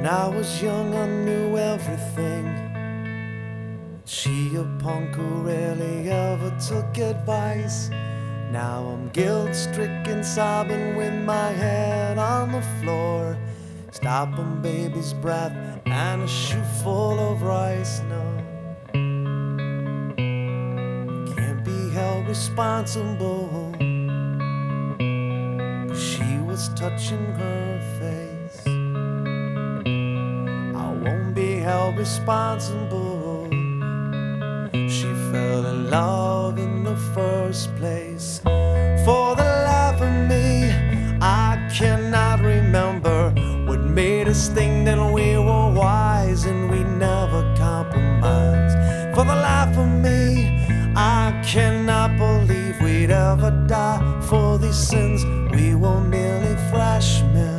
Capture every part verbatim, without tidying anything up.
When I was young, I knew everything. She, a punk who rarely ever took advice. Now I'm guilt-stricken, sobbing with my head on the floor, stopping baby's breath and a shoe full of rice. No, can't be held responsible, 'cause she was touching her face. I won't be held responsible. She fell in love in the first place. For the life of me, I cannot remember what made us think that we were wise and we never compromised. For the life of me, I cannot believe we'd ever die for these sins. We were merely freshmen.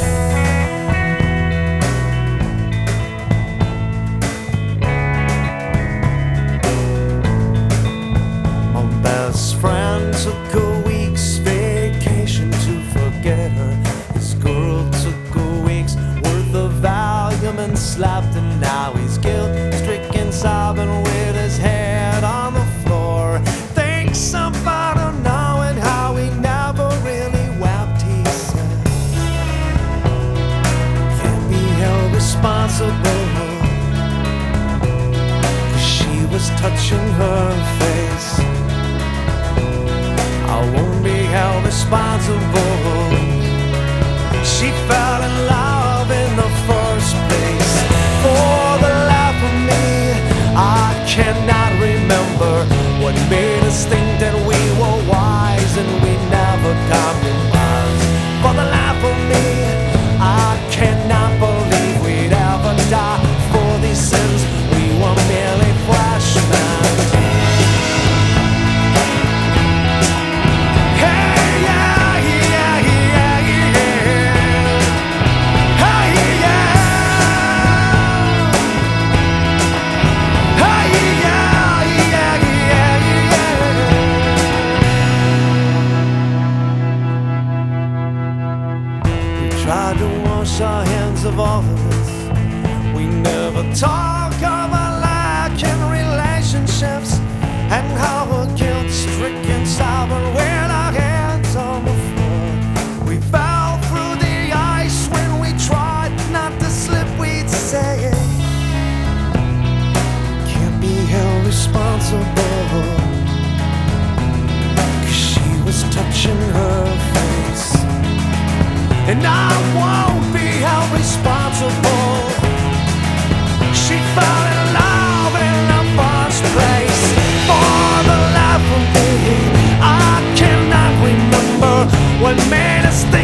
Best friend took a week's vacation to forget her. His girl took a week's worth of Valium and slapped him. Now he's guilt-stricken, sobbing with his head on the floor. Thanks about her knowing how he never really wept, he said. Can't be held responsible, 'cause she was touching her face. I won't be held responsible. She fell in love in the first place. For the life of me, I cannot remember what made us think that we were wise and we never compromised. For the life of me, I cannot believe we'd ever die for these sins. We were merely freshmen. Tried to wash our hands of all of this. We never talk of our lack in relationships and how we're guilt-stricken, sobbing with our hands on the floor. We fell through the ice when we tried not to slip, we'd say it. Can't be held responsible, 'cause she was touching her face. And I won't be held responsible. She fell in love in the first place. For the life of me, I cannot remember what made us think